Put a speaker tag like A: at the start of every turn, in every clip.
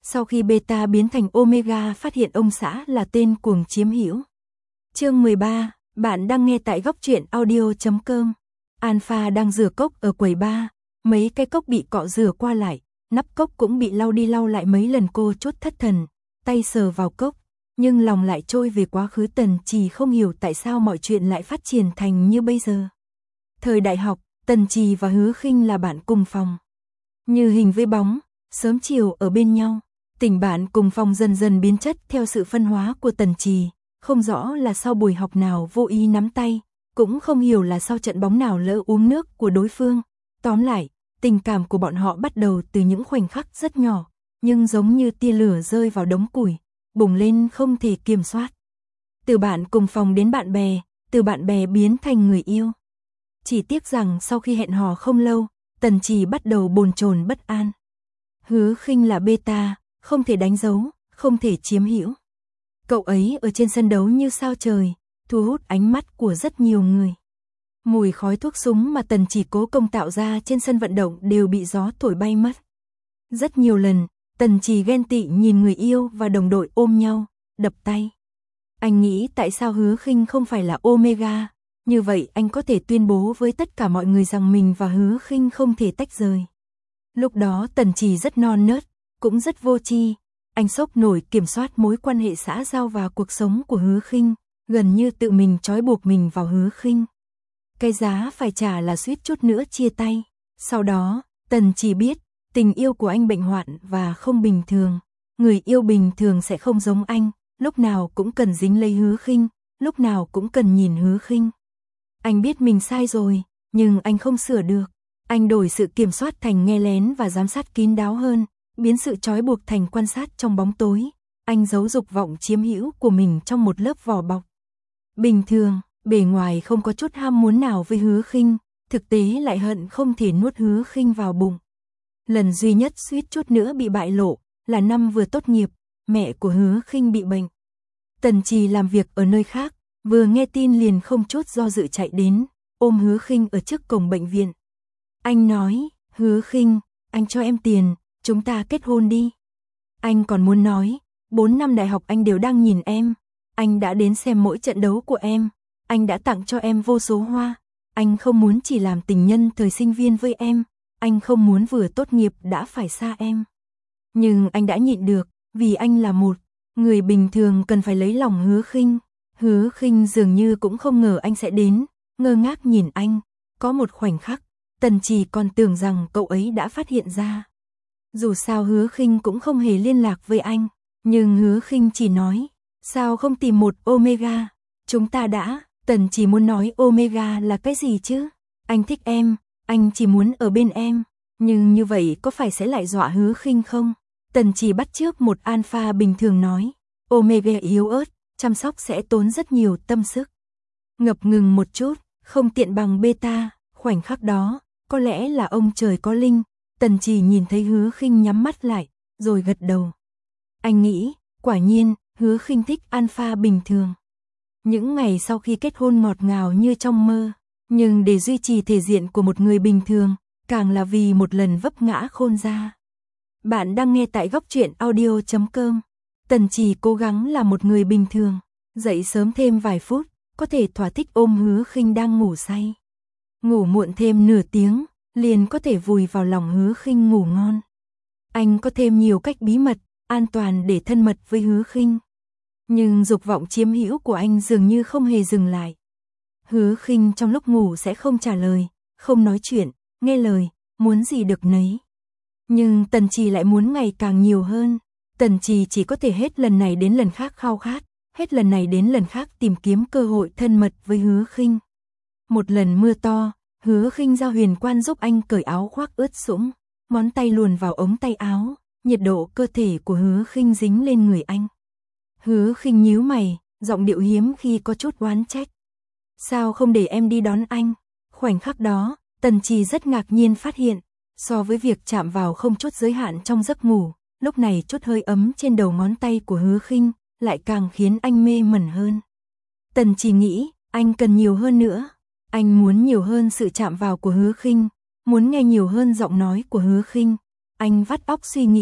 A: Sau khi beta biến thành omega phát hiện ông xã là tên cuồng chiếm hữu. Chương 13, bạn đang nghe tại góc truyện audio.com. Alpha đang rửa cốc ở quầy bar, mấy cái cốc bị cọ rửa qua lại, nắp cốc cũng bị lau đi lau lại mấy lần, cô chút thất thần, tay sờ vào cốc, nhưng lòng lại trôi về quá khứ. Tần Trì không hiểu tại sao mọi chuyện lại phát triển thành như bây giờ. Thời đại học, Tần Trì và Hứa Khinh là bạn cùng phòng. Như hình với bóng, sớm chiều ở bên nhau, tình bạn cùng phòng dần dần biến chất theo sự phân hóa của Tần Trì, không rõ là sau buổi học nào vô ý nắm tay, cũng không hiểu là sau trận bóng nào lỡ uống nước của đối phương. Tóm lại, tình cảm của bọn họ bắt đầu từ những khoảnh khắc rất nhỏ, nhưng giống như tia lửa rơi vào đống củi, bùng lên không thể kiểm soát. Từ bạn cùng phòng đến bạn bè, từ bạn bè biến thành người yêu. Chỉ tiếc rằng sau khi hẹn hò không lâu, Tần Trì bắt đầu bồn chồn bất an. Hứa Khinh là beta, không thể đánh dấu, không thể chiếm hữu. Cậu ấy ở trên sân đấu như sao trời, thu hút ánh mắt của rất nhiều người. Mùi khói thuốc súng mà Tần Trì cố công tạo ra trên sân vận động đều bị gió thổi bay mất. Rất nhiều lần, Tần Trì ghen tị nhìn người yêu và đồng đội ôm nhau, đập tay. Anh nghĩ tại sao Hứa Khinh không phải là omega, như vậy anh có thể tuyên bố với tất cả mọi người rằng mình và Hứa Khinh không thể tách rời. Lúc đó Tần Trì rất non nớt, cũng rất vô tri, anh sốc nổi kiểm soát mối quan hệ xã giao và cuộc sống của Hứa Khinh, gần như tự mình trói buộc mình vào Hứa Khinh. Cái giá phải trả là suýt chút nữa chia tay. Sau đó, Tần Trì biết, tình yêu của anh bệnh hoạn và không bình thường. Người yêu bình thường sẽ không giống anh, lúc nào cũng cần dính lấy Hứa Khinh, lúc nào cũng cần nhìn Hứa Khinh. Anh biết mình sai rồi, nhưng anh không sửa được. Anh đổi sự kiểm soát thành nghe lén và giám sát kín đáo hơn, biến sự trói buộc thành quan sát trong bóng tối. Anh giấu dục vọng chiếm hữu của mình trong một lớp vỏ bọc. Bình thường, bề ngoài không có chút ham muốn nào với Hứa Khinh, thực tế lại hận không thể nuốt Hứa Khinh vào bụng. Lần duy nhất suýt chút nữa bị bại lộ là năm vừa tốt nghiệp, mẹ của Hứa Khinh bị bệnh. Tần Trì làm việc ở nơi khác, vừa nghe tin liền không chút do dự chạy đến, ôm Hứa Khinh ở trước cổng bệnh viện. Anh nói, Hứa Khinh, anh cho em tiền, chúng ta kết hôn đi. Anh còn muốn nói, 4 năm đại học anh đều đang nhìn em, anh đã đến xem mỗi trận đấu của em, anh đã tặng cho em vô số hoa, anh không muốn chỉ làm tình nhân thời sinh viên với em, anh không muốn vừa tốt nghiệp đã phải xa em. Nhưng anh đã nhịn được, vì anh là một người bình thường cần phải lấy lòng Hứa Khinh. Hứa Khinh dường như cũng không ngờ anh sẽ đến, ngơ ngác nhìn anh. Có một khoảnh khắc, Tần Trì còn tưởng rằng cậu ấy đã phát hiện ra. Dù sao Hứa Khinh cũng không hề liên lạc với anh, nhưng Hứa Khinh chỉ nói, sao không tìm một omega? Chúng ta đã, Tần Trì muốn nói omega là cái gì chứ? Anh thích em, anh chỉ muốn ở bên em, nhưng như vậy có phải sẽ lại dọa Hứa Khinh không? Tần Trì bắt chước một alpha bình thường nói, omega yếu ớt, chăm sóc sẽ tốn rất nhiều tâm sức. Ngập ngừng một chút, không tiện bằng beta, khoảnh khắc đó, có lẽ là ông trời có linh. Tần Trì nhìn thấy Hứa Khinh nhắm mắt lại, rồi gật đầu. Anh nghĩ, quả nhiên, Hứa Khinh thích alpha bình thường. Những ngày sau khi kết hôn ngọt ngào như trong mơ, nhưng để duy trì thể diện của một người bình thường, càng là vì một lần vấp ngã khôn ra. Bạn đang nghe tại góc truyện audio.com. Tần Trì cố gắng là một người bình thường, dậy sớm thêm vài phút, có thể thỏa thích ôm Hứa Khinh đang ngủ say. Ngủ muộn thêm nửa tiếng, liền có thể vùi vào lòng Hứa Khinh ngủ ngon. Anh có thêm nhiều cách bí mật, an toàn để thân mật với Hứa Khinh. Nhưng dục vọng chiếm hữu của anh dường như không hề dừng lại. Hứa Khinh trong lúc ngủ sẽ không trả lời, không nói chuyện, nghe lời, muốn gì được nấy. Nhưng Tần Trì lại muốn ngày càng nhiều hơn. Tần Trì chỉ có thể hết lần này đến lần khác khao khát, hết lần này đến lần khác tìm kiếm cơ hội thân mật với Hứa Khinh. Một lần mưa to, Hứa Khinh giao huyền quan giúp anh cởi áo khoác ướt sũng, ngón tay luồn vào ống tay áo, nhiệt độ cơ thể của Hứa Khinh dính lên người anh. Hứa Khinh nhíu mày, giọng điệu hiếm khi có chút oán trách. Sao không để em đi đón anh? Khoảnh khắc đó, Tần Trì rất ngạc nhiên phát hiện, so với việc chạm vào không chút giới hạn trong giấc ngủ, lúc này chút hơi ấm trên đầu ngón tay của Hứa Khinh lại càng khiến anh mê mẩn hơn. Tần Trì nghĩ, anh cần nhiều hơn nữa. Anh muốn nhiều hơn sự chạm vào của Hứa Khinh, muốn nghe nhiều hơn giọng nói của Hứa Khinh. Anh vắt óc suy nghĩ,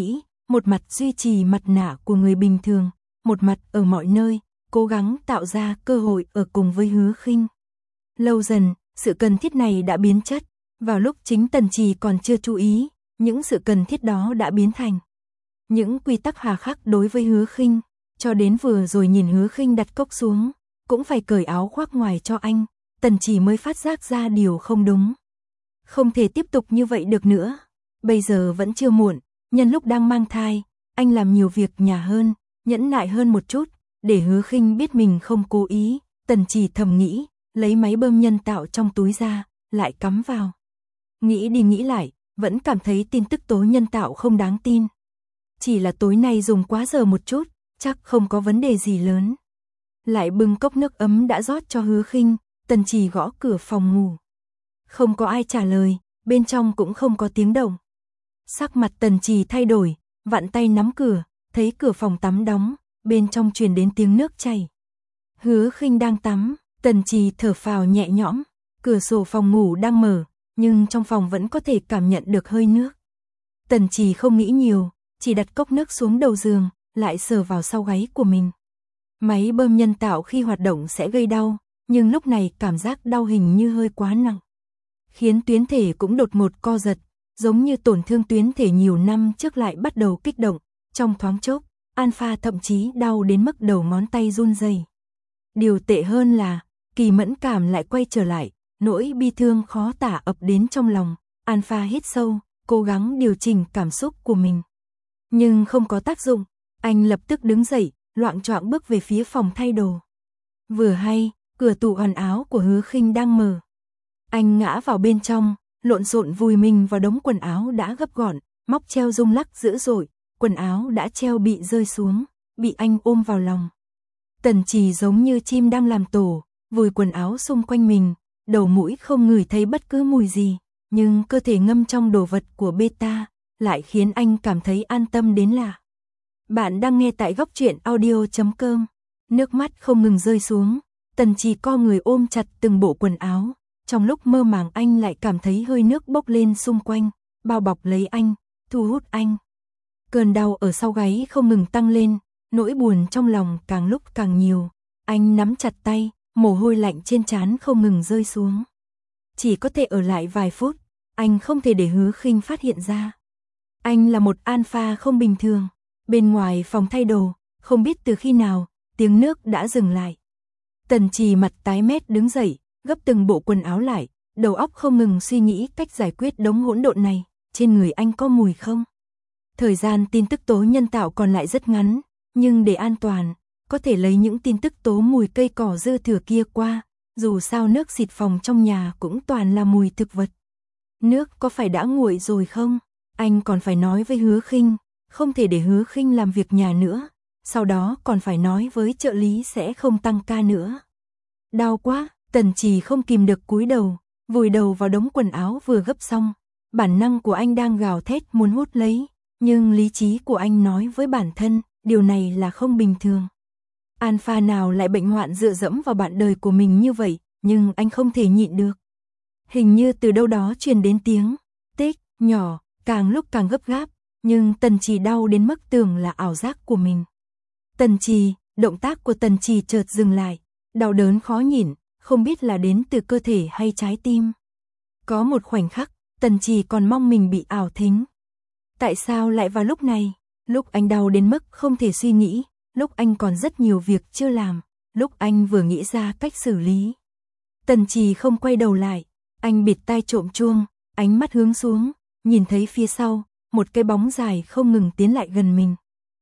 A: một mặt duy trì mặt nạ của người bình thường, một mặt ở mọi nơi, cố gắng tạo ra cơ hội ở cùng với Hứa Khinh. Lâu dần, sự cần thiết này đã biến chất, vào lúc chính Tần Trì còn chưa chú ý, những sự cần thiết đó đã biến thành những quy tắc hà khắc đối với Hứa Khinh, cho đến vừa rồi nhìn Hứa Khinh đặt cốc xuống, cũng phải cởi áo khoác ngoài cho anh, Tần Trì mới phát giác ra điều không đúng. Không thể tiếp tục như vậy được nữa, bây giờ vẫn chưa muộn, nhân lúc đang mang thai, anh làm nhiều việc nhà hơn, nhẫn nại hơn một chút, để Hứa Khinh biết mình không cố ý, Tần Trì thầm nghĩ, lấy máy bơm nhân tạo trong túi ra, lại cắm vào. Nghĩ đi nghĩ lại, vẫn cảm thấy tin tức tố nhân tạo không đáng tin. Chỉ là tối nay dùng quá giờ một chút, chắc không có vấn đề gì lớn. Lại bưng cốc nước ấm đã rót cho Hứa Khinh, Tần Trì gõ cửa phòng ngủ. Không có ai trả lời, bên trong cũng không có tiếng động. Sắc mặt Tần Trì thay đổi, vặn tay nắm cửa, thấy cửa phòng tắm đóng, bên trong truyền đến tiếng nước chảy. Hứa Khinh đang tắm, Tần Trì thở phào nhẹ nhõm, cửa sổ phòng ngủ đang mở, nhưng trong phòng vẫn có thể cảm nhận được hơi nước. Tần Trì không nghĩ nhiều, chỉ đặt cốc nước xuống đầu giường, lại sờ vào sau gáy của mình. Máy bơm nhân tạo khi hoạt động sẽ gây đau, nhưng lúc này cảm giác đau hình như hơi quá nặng, khiến tuyến thể cũng đột ngột co giật, giống như tổn thương tuyến thể nhiều năm trước lại bắt đầu kích động. Trong thoáng chốc, Alpha thậm chí đau đến mức đầu ngón tay run rẩy. Điều tệ hơn là, kỳ mẫn cảm lại quay trở lại, nỗi bi thương khó tả ập đến trong lòng. Alpha hít sâu, cố gắng điều chỉnh cảm xúc của mình. Nhưng không có tác dụng, anh lập tức đứng dậy, loạng choạng bước về phía phòng thay đồ. Vừa hay, cửa tủ quần áo của Hứa Khinh đang mở. Anh ngã vào bên trong, lộn xộn vùi mình vào đống quần áo đã gấp gọn, móc treo rung lắc dữ dội, quần áo đã treo bị rơi xuống, bị anh ôm vào lòng. Tần Trì giống như chim đang làm tổ, vùi quần áo xung quanh mình, đầu mũi không ngửi thấy bất cứ mùi gì, nhưng cơ thể ngâm trong đồ vật của beta lại khiến anh cảm thấy an tâm đến lạ. Bạn đang nghe tại góc truyện audio.com. Nước mắt không ngừng rơi xuống, Tần Trì co người ôm chặt từng bộ quần áo, trong lúc mơ màng anh lại cảm thấy hơi nước bốc lên xung quanh, bao bọc lấy anh, thu hút anh. Cơn đau ở sau gáy không ngừng tăng lên, nỗi buồn trong lòng càng lúc càng nhiều, anh nắm chặt tay, mồ hôi lạnh trên trán không ngừng rơi xuống. Chỉ có thể ở lại vài phút, anh không thể để Hứa Khinh phát hiện ra. Anh là một alpha không bình thường. Bên ngoài phòng thay đồ, không biết từ khi nào, tiếng nước đã dừng lại. Tần Trì mặt tái mét đứng dậy, gấp từng bộ quần áo lại, đầu óc không ngừng suy nghĩ cách giải quyết đống hỗn độn này. Trên người anh có mùi không? Thời gian tin tức tố nhân tạo còn lại rất ngắn, nhưng để an toàn, có thể lấy những tin tức tố mùi cây cỏ dư thừa kia qua, dù sao nước xịt phòng trong nhà cũng toàn là mùi thực vật. Nước có phải đã nguội rồi không? Anh còn phải nói với Hứa Khinh, không thể để Hứa Khinh làm việc nhà nữa, sau đó còn phải nói với trợ lý sẽ không tăng ca nữa. Đau quá, Tần Trì không kìm được cúi đầu, vùi đầu vào đống quần áo vừa gấp xong. Bản năng của anh đang gào thét muốn hút lấy, nhưng lý trí của anh nói với bản thân, điều này là không bình thường. Alpha nào lại bệnh hoạn dựa dẫm vào bạn đời của mình như vậy, nhưng anh không thể nhịn được. Hình như từ đâu đó truyền đến tiếng tích nhỏ, càng lúc càng gấp gáp, nhưng Tần Trì đau đến mức tưởng là ảo giác của mình. Tần Trì, động tác của Tần Trì chợt dừng lại, đau đớn khó nhịn, không biết là đến từ cơ thể hay trái tim. Có một khoảnh khắc, Tần Trì còn mong mình bị ảo thính. Tại sao lại vào lúc này? Lúc anh đau đến mức không thể suy nghĩ, lúc anh còn rất nhiều việc chưa làm, lúc anh vừa nghĩ ra cách xử lý. Tần Trì không quay đầu lại, anh bịt tai trộm chuông, ánh mắt hướng xuống, nhìn thấy phía sau, một cái bóng dài không ngừng tiến lại gần mình.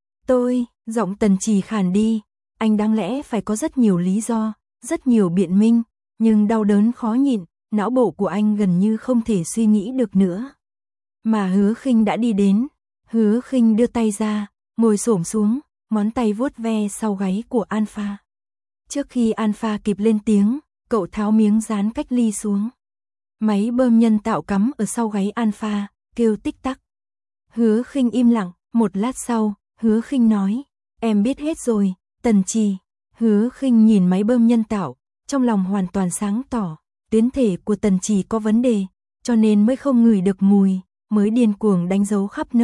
A: Giọng Tần Trì khàn đi, anh đáng lẽ phải có rất nhiều lý do, rất nhiều biện minh, nhưng đau đớn khó nhịn, não bộ của anh gần như không thể suy nghĩ được nữa. Mà Hứa Khinh đã đi đến, Hứa Khinh đưa tay ra, ngồi xổm xuống, ngón tay vuốt ve sau gáy của Alpha. Trước khi Alpha kịp lên tiếng, cậu tháo miếng dán cách ly xuống. Máy bơm nhân tạo cắm ở sau gáy Alpha, kêu tích tắc. Hứa Khinh im lặng, một lát sau, Hứa Khinh nói, em biết hết rồi, Tần Trì. Hứa Khinh nhìn máy bơm nhân tạo, trong lòng hoàn toàn sáng tỏ, tuyến thể của Tần Trì có vấn đề, cho nên mới không ngửi được mùi, mới điên cuồng đánh dấu khắp nơi,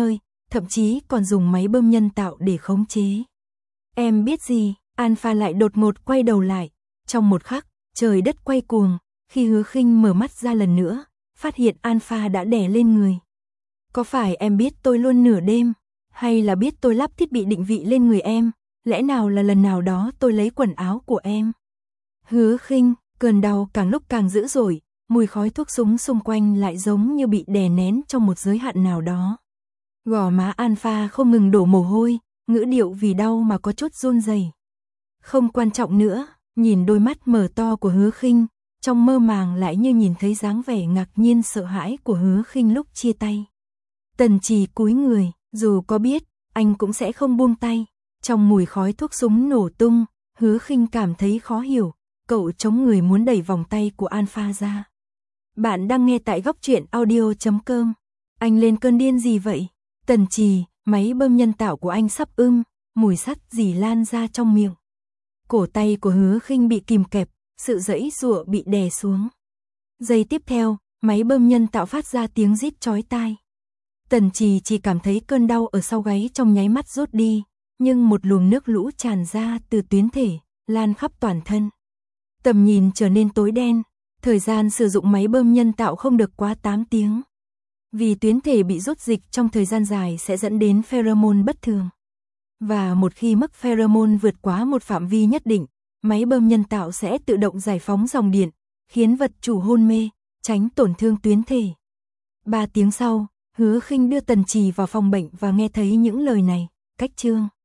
A: thậm chí còn dùng máy bơm nhân tạo để khống chế. Em biết gì? Alpha lại đột ngột quay đầu lại. Trong một khắc, trời đất quay cuồng, khi Hứa Khinh mở mắt ra lần nữa, phát hiện Alpha đã đè lên người. Có phải em biết tôi luôn nửa đêm, hay là biết tôi lắp thiết bị định vị lên người em, lẽ nào là lần nào đó tôi lấy quần áo của em? Hứa Khinh, cơn đau càng lúc càng dữ dội, mùi khói thuốc súng xung quanh lại giống như bị đè nén trong một giới hạn nào đó. Gò má Alpha không ngừng đổ mồ hôi, ngữ điệu vì đau mà có chút run rẩy. Không quan trọng nữa, nhìn đôi mắt mở to của Hứa Khinh, trong mơ màng lại như nhìn thấy dáng vẻ ngạc nhiên sợ hãi của Hứa Khinh lúc chia tay. Tần Trì cúi người, dù có biết, anh cũng sẽ không buông tay. Trong mùi khói thuốc súng nổ tung, Hứa Khinh cảm thấy khó hiểu, cậu chống người muốn đẩy vòng tay của Alpha ra. Bạn đang nghe tại Góc Truyện Audio.com. Anh lên cơn điên gì vậy? Tần Trì, máy bơm nhân tạo của anh sắp mùi sắt rỉ lan ra trong miệng. Cổ tay của Hứa Khinh bị kìm kẹp, sự giãy giụa bị đè xuống. Giây tiếp theo, máy bơm nhân tạo phát ra tiếng rít chói tai. Tần Trì chỉ cảm thấy cơn đau ở sau gáy trong nháy mắt rút đi, nhưng một luồng nước lũ tràn ra từ tuyến thể, lan khắp toàn thân. Tầm nhìn trở nên tối đen, thời gian sử dụng máy bơm nhân tạo không được quá 8 tiếng. Vì tuyến thể bị rút dịch trong thời gian dài sẽ dẫn đến pheromone bất thường. Và một khi mức pheromone vượt quá một phạm vi nhất định, máy bơm nhân tạo sẽ tự động giải phóng dòng điện, khiến vật chủ hôn mê, tránh tổn thương tuyến thể. 3 tiếng sau, Hứa Khinh đưa Tần Trì vào phòng bệnh và nghe thấy những lời này, cách chương.